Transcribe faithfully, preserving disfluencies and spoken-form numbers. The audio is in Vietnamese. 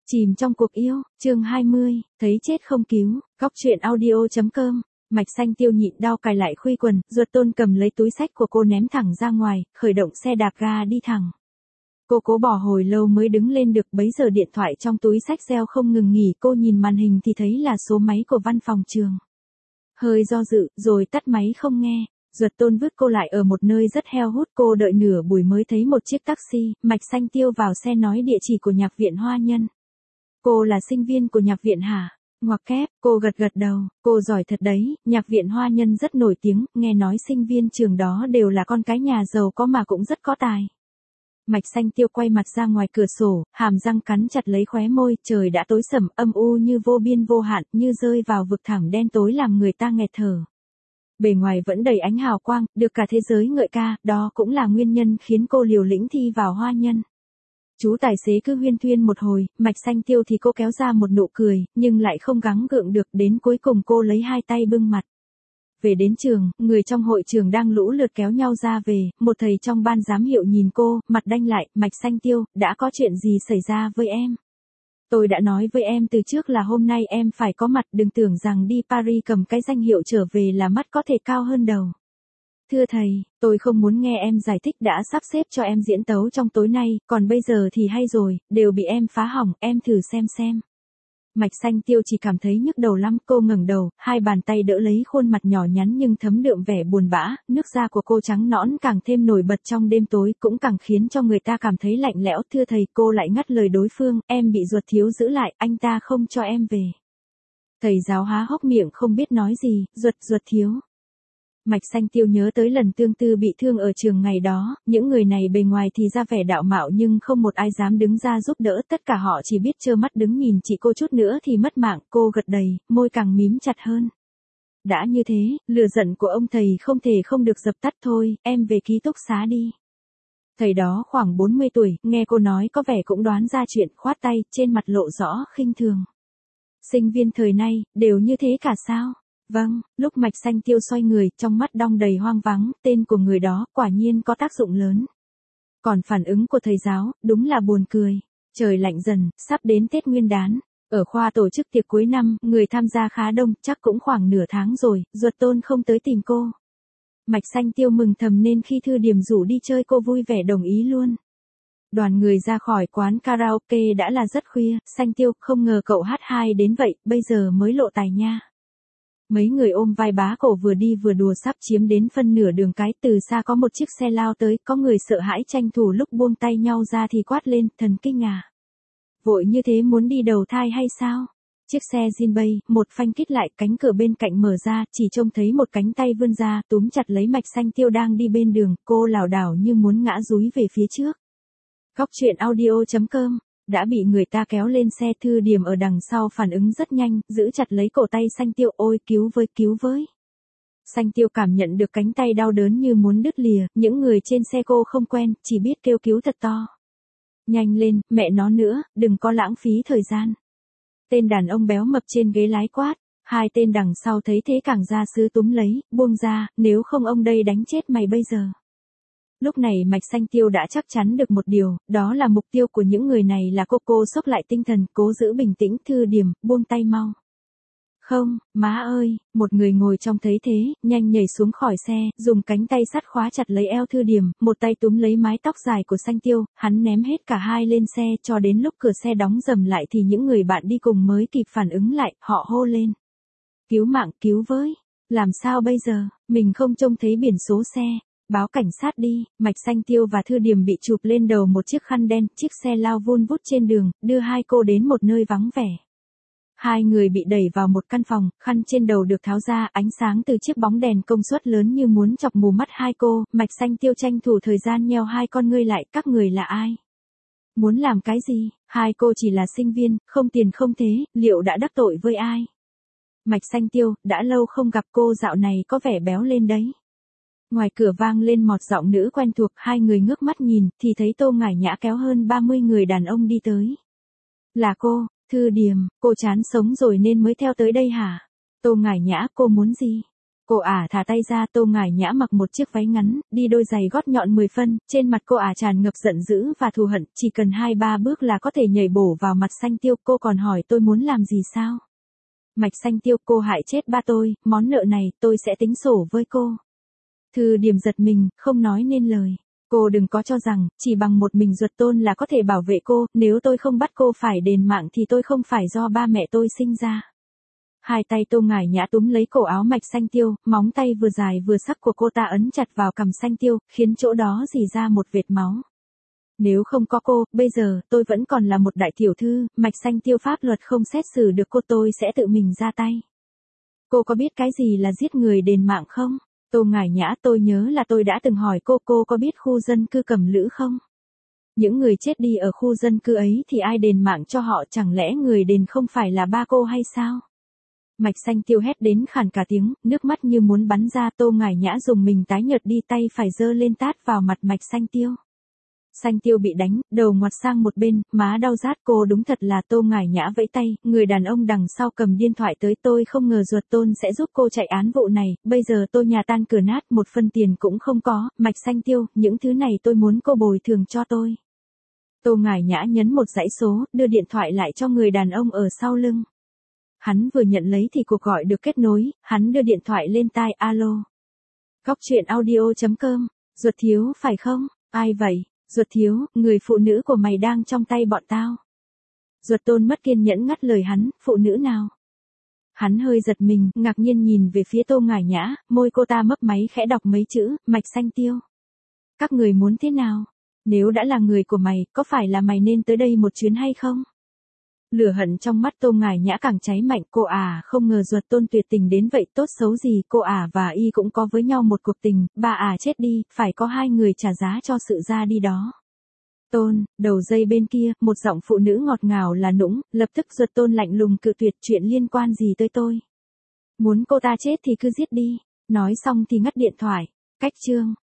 Chìm trong cuộc yêu, chương hai mươi, thấy chết không cứu, góc truyện audio.com. Mạch Xanh Tiêu nhịn đau cài lại khuy quần, Duật Tôn cầm lấy túi xách của cô ném thẳng ra ngoài, khởi động xe đạp ga đi thẳng. Cô cố bỏ hồi lâu mới đứng lên được, bấy giờ điện thoại trong túi xách reo không ngừng nghỉ, cô nhìn màn hình thì thấy là số máy của văn phòng trường. Hơi do dự, rồi tắt máy không nghe. Duật Tôn vứt cô lại ở một nơi rất heo hút, cô đợi nửa buổi mới thấy một chiếc taxi. Mạch Xanh Tiêu vào xe nói địa chỉ của nhạc viện Hoa Nhân. Cô là sinh viên của nhạc viện hả? Ngoặc kép, cô gật gật đầu, cô giỏi thật đấy, nhạc viện Hoa Nhân rất nổi tiếng, nghe nói sinh viên trường đó đều là con cái nhà giàu có mà cũng rất có tài. Mạch Xanh Tiêu quay mặt ra ngoài cửa sổ, hàm răng cắn chặt lấy khóe môi, trời đã tối sầm, âm u như vô biên vô hạn, như rơi vào vực thẳm đen tối làm người ta nghẹt thở. Bề ngoài vẫn đầy ánh hào quang, được cả thế giới ngợi ca, đó cũng là nguyên nhân khiến cô liều lĩnh thi vào Hoa Nhân. Chú tài xế cứ huyên thuyên một hồi, Mạch Xanh Tiêu thì cô kéo ra một nụ cười, nhưng lại không gắng gượng được, đến cuối cùng cô lấy hai tay bưng mặt. Về đến trường, người trong hội trường đang lũ lượt kéo nhau ra về, một thầy trong ban giám hiệu nhìn cô, mặt đanh lại, Mạch Xanh Tiêu, đã có chuyện gì xảy ra với em? Tôi đã nói với em từ trước là hôm nay em phải có mặt, đừng tưởng rằng đi Paris cầm cái danh hiệu trở về là mắt có thể cao hơn đầu. Thưa thầy, tôi không muốn nghe em giải thích, đã sắp xếp cho em diễn tấu trong tối nay, còn bây giờ thì hay rồi, đều bị em phá hỏng, em thử xem xem. Mạch Xanh Tiêu chỉ cảm thấy nhức đầu lắm, cô ngẩng đầu, hai bàn tay đỡ lấy khuôn mặt nhỏ nhắn nhưng thấm đượm vẻ buồn bã, nước da của cô trắng nõn càng thêm nổi bật trong đêm tối, cũng càng khiến cho người ta cảm thấy lạnh lẽo. Thưa thầy, cô lại ngắt lời đối phương, em bị Duật thiếu giữ lại, anh ta không cho em về. Thầy giáo há hốc miệng không biết nói gì, Duật, Duật thiếu. Mạch Xanh Tiêu nhớ tới lần tương tư bị thương ở trường ngày đó, những người này bề ngoài thì ra vẻ đạo mạo nhưng không một ai dám đứng ra giúp đỡ, tất cả họ chỉ biết trơ mắt đứng nhìn chị cô chút nữa thì mất mạng. Cô gật đầy, môi càng mím chặt hơn. Đã như thế, lửa giận của ông thầy không thể không được dập tắt thôi, em về ký túc xá đi. Thầy đó khoảng bốn mươi tuổi, nghe cô nói có vẻ cũng đoán ra chuyện, khoát tay, trên mặt lộ rõ khinh thường. Sinh viên thời nay, đều như thế cả sao? Vâng, lúc Mạch Xanh Tiêu xoay người, trong mắt đong đầy hoang vắng, tên của người đó quả nhiên có tác dụng lớn. Còn phản ứng của thầy giáo, đúng là buồn cười. Trời lạnh dần, sắp đến Tết Nguyên đán. Ở khoa tổ chức tiệc cuối năm, người tham gia khá đông, chắc cũng khoảng nửa tháng rồi, Duật Tôn không tới tìm cô. Mạch Xanh Tiêu mừng thầm nên khi Thư Điềm rủ đi chơi cô vui vẻ đồng ý luôn. Đoàn người ra khỏi quán karaoke đã là rất khuya, Xanh Tiêu, không ngờ cậu hát hay đến vậy, bây giờ mới lộ tài nha. Mấy người ôm vai bá cổ vừa đi vừa đùa, sắp chiếm đến phân nửa đường cái, từ xa có một chiếc xe lao tới, có người sợ hãi tranh thủ lúc buông tay nhau ra thì quát lên, thần kinh à. Vội như thế muốn đi đầu thai hay sao? Chiếc xe Jinbei, một phanh kít lại, cánh cửa bên cạnh mở ra, chỉ trông thấy một cánh tay vươn ra, túm chặt lấy Mạch Xanh Tiêu đang đi bên đường, cô lảo đảo như muốn ngã dúi về phía trước. Góc truyện audio.com. Đã bị người ta kéo lên xe, Thư Điềm ở đằng sau phản ứng rất nhanh, giữ chặt lấy cổ tay Xanh Tiêu, ôi cứu với, cứu với. Xanh Tiêu cảm nhận được cánh tay đau đớn như muốn đứt lìa, những người trên xe cô không quen, chỉ biết kêu cứu thật to. Nhanh lên, mẹ nó nữa, đừng có lãng phí thời gian. Tên đàn ông béo mập trên ghế lái quát, hai tên đằng sau thấy thế càng ra sức túm lấy, buông ra, nếu không ông đây đánh chết mày bây giờ. Lúc này Mạch Xanh Tiêu đã chắc chắn được một điều, đó là mục tiêu của những người này là cô. Cô sốc lại tinh thần, cố giữ bình tĩnh. Thư Điềm, buông tay mau. Không, má ơi, một người ngồi trong thấy thế, nhanh nhảy xuống khỏi xe, dùng cánh tay sắt khóa chặt lấy eo Thư Điềm, một tay túm lấy mái tóc dài của Xanh Tiêu, hắn ném hết cả hai lên xe, cho đến lúc cửa xe đóng rầm lại thì những người bạn đi cùng mới kịp phản ứng lại, họ hô lên. Cứu mạng, cứu với. Làm sao bây giờ, mình không trông thấy biển số xe. Báo cảnh sát đi. Mạch Xanh Tiêu và Thư Điềm bị chụp lên đầu một chiếc khăn đen, chiếc xe lao vun vút trên đường, đưa hai cô đến một nơi vắng vẻ. Hai người bị đẩy vào một căn phòng, khăn trên đầu được tháo ra, ánh sáng từ chiếc bóng đèn công suất lớn như muốn chọc mù mắt hai cô. Mạch Xanh Tiêu tranh thủ thời gian nheo hai con ngươi lại, các người là ai? Muốn làm cái gì? Hai cô chỉ là sinh viên, không tiền không thế, liệu đã đắc tội với ai? Mạch Xanh Tiêu, đã lâu không gặp cô, dạo này có vẻ béo lên đấy. Ngoài cửa vang lên một giọng nữ quen thuộc, hai người ngước mắt nhìn, thì thấy Tô Ngải Nhã kéo hơn ba mươi người đàn ông đi tới. Là cô, Thư Điềm, cô chán sống rồi nên mới theo tới đây hả? Tô Ngải Nhã, cô muốn gì? Cô ả thả tay ra, Tô Ngải Nhã mặc một chiếc váy ngắn, đi đôi giày gót nhọn mười phân, trên mặt cô ả tràn ngập giận dữ và thù hận, chỉ cần hai ba bước là có thể nhảy bổ vào mặt Xanh Tiêu, cô còn hỏi tôi muốn làm gì sao? Mạch Xanh Tiêu, cô hại chết ba tôi, món nợ này, tôi sẽ tính sổ với cô. Thư Điềm giật mình, không nói nên lời. Cô đừng có cho rằng, chỉ bằng một mình Duật Tôn là có thể bảo vệ cô, nếu tôi không bắt cô phải đền mạng thì tôi không phải do ba mẹ tôi sinh ra. Hai tay Tô Ngải Nhã túm lấy cổ áo Mạch Xanh Tiêu, móng tay vừa dài vừa sắc của cô ta ấn chặt vào cằm Xanh Tiêu, khiến chỗ đó rỉ ra một vệt máu. Nếu không có cô, bây giờ, tôi vẫn còn là một đại tiểu thư, Mạch Xanh Tiêu, pháp luật không xét xử được cô, tôi sẽ tự mình ra tay. Cô có biết cái gì là giết người đền mạng không? Tô Ngải Nhã, tôi nhớ là tôi đã từng hỏi cô, cô có biết khu dân cư Cẩm Lữ không? Những người chết đi ở khu dân cư ấy thì ai đền mạng cho họ, chẳng lẽ người đền không phải là ba cô hay sao? Mạch Xanh Tiêu hét đến khàn cả tiếng, nước mắt như muốn bắn ra. Tô Ngải Nhã dùng mình tái nhợt đi, tay phải giơ lên tát vào mặt Mạch Xanh Tiêu. Xanh Tiêu bị đánh, đầu ngoặt sang một bên, má đau rát. Cô đúng thật là Tô Ngải Nhã vẫy tay, người đàn ông đằng sau cầm điện thoại tới. Tôi không ngờ Duật Tôn sẽ giúp cô chạy án vụ này, bây giờ tôi nhà tan cửa nát, một phân tiền cũng không có. Mạch Xanh Tiêu, những thứ này tôi muốn cô bồi thường cho tôi. Tô Ngải Nhã nhấn một dãy số, đưa điện thoại lại cho người đàn ông ở sau lưng. Hắn vừa nhận lấy thì cuộc gọi được kết nối, hắn đưa điện thoại lên tai, alo. Góc truyện audio chấm com, Duật thiếu phải không? Ai vậy? Duật thiếu, người phụ nữ của mày đang trong tay bọn tao. Duật Tôn mất kiên nhẫn ngắt lời hắn, phụ nữ nào? Hắn hơi giật mình, ngạc nhiên nhìn về phía Tô Ngải Nhã, môi cô ta mấp máy khẽ đọc mấy chữ, Mạch Xanh Tiêu. Các người muốn thế nào? Nếu đã là người của mày, có phải là mày nên tới đây một chuyến hay không? Lửa hận trong mắt Tô Ngải Nhã càng cháy mạnh. Cô à, không ngờ Duật Tôn tuyệt tình đến vậy, tốt xấu gì cô à và y cũng có với nhau một cuộc tình, bà à chết đi, phải có hai người trả giá cho sự ra đi đó. Tôn, đầu dây bên kia, một giọng phụ nữ ngọt ngào là nũng, lập tức Duật Tôn lạnh lùng cự tuyệt, chuyện liên quan gì tới tôi. Muốn cô ta chết thì cứ giết đi, nói xong thì ngắt điện thoại. Cách chương